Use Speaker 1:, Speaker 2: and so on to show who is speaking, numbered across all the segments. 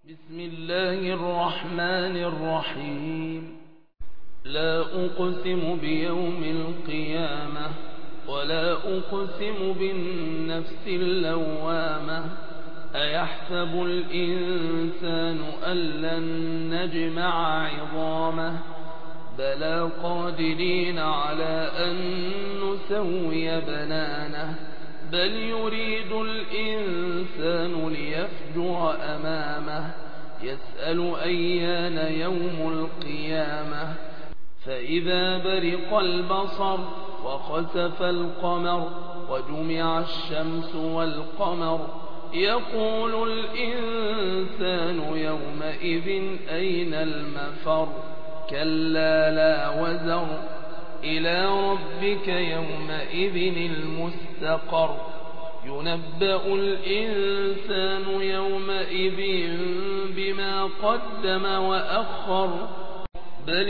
Speaker 1: بسم الله الرحمن الرحيم. لا أقسم بيوم القيامة ولا أقسم بالنفس اللوامة. أيحسب الإنسان أن لن نجمع عظامه بلى قادرين على أن نسوي بنانه بل يريد الإنسان ليفجر أمامه يسأل أيان يوم القيامة. فإذا برق البصر وخسف القمر وجمع الشمس والقمر يقول الإنسان يومئذ أين المفر كلا لا وزر إلى ربك يومئذ المستقر. ينبأ الإنسان يومئذ بما قدم وأخر بل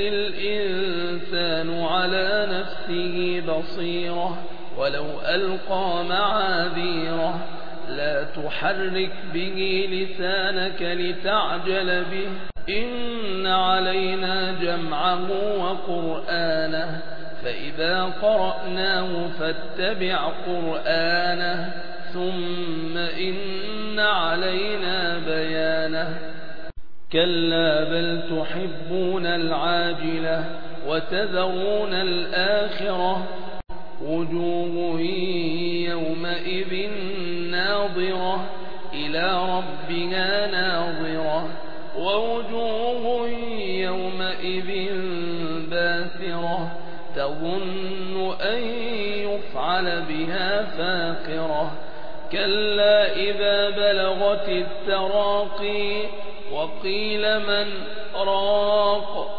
Speaker 1: الإنسان على نفسه بصيرة ولو ألقى معاذيره. لا تحرك به لسانك لتعجل به إن علينا جمعه وقرآنه فإذا قرأناه فاتبع قرآنه ثم إن علينا بيانه. كلا بل تحبون العاجلة وتذرون الآخرة وجوه يومئذ ناظرة إلى ربها ناظرة ووجوه يومئذ باسرة تظن أن يفعل بها فاقرة. كلا إذا بلغت التراقي وقيل من راق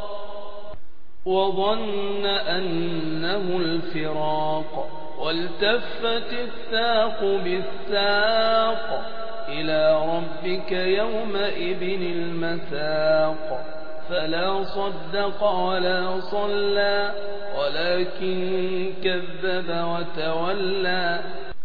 Speaker 1: وظن أنه الفراق والتفت الساق بالساق إلى ربك يومئذ المساق. فلا صدق ولا صلى ولكن كذب وتولى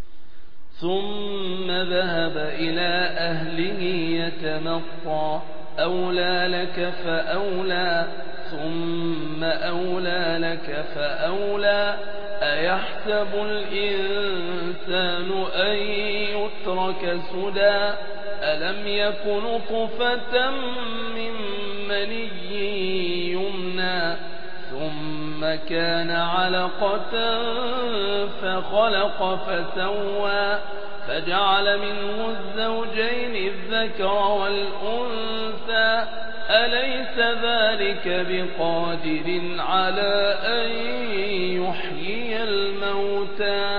Speaker 1: ثم ذهب إلى أهله يتمطى. أولى لك فأولى ثم أولى لك فأولى. أيحسب الإنسان أن يترك سدى ألم يكن نطفة من مني يمنى ثم كان علقة فخلق فسوى فجعل منه الزوجين الذكر والأنثى أليس ذلك بقادر على أن يحيي الموتى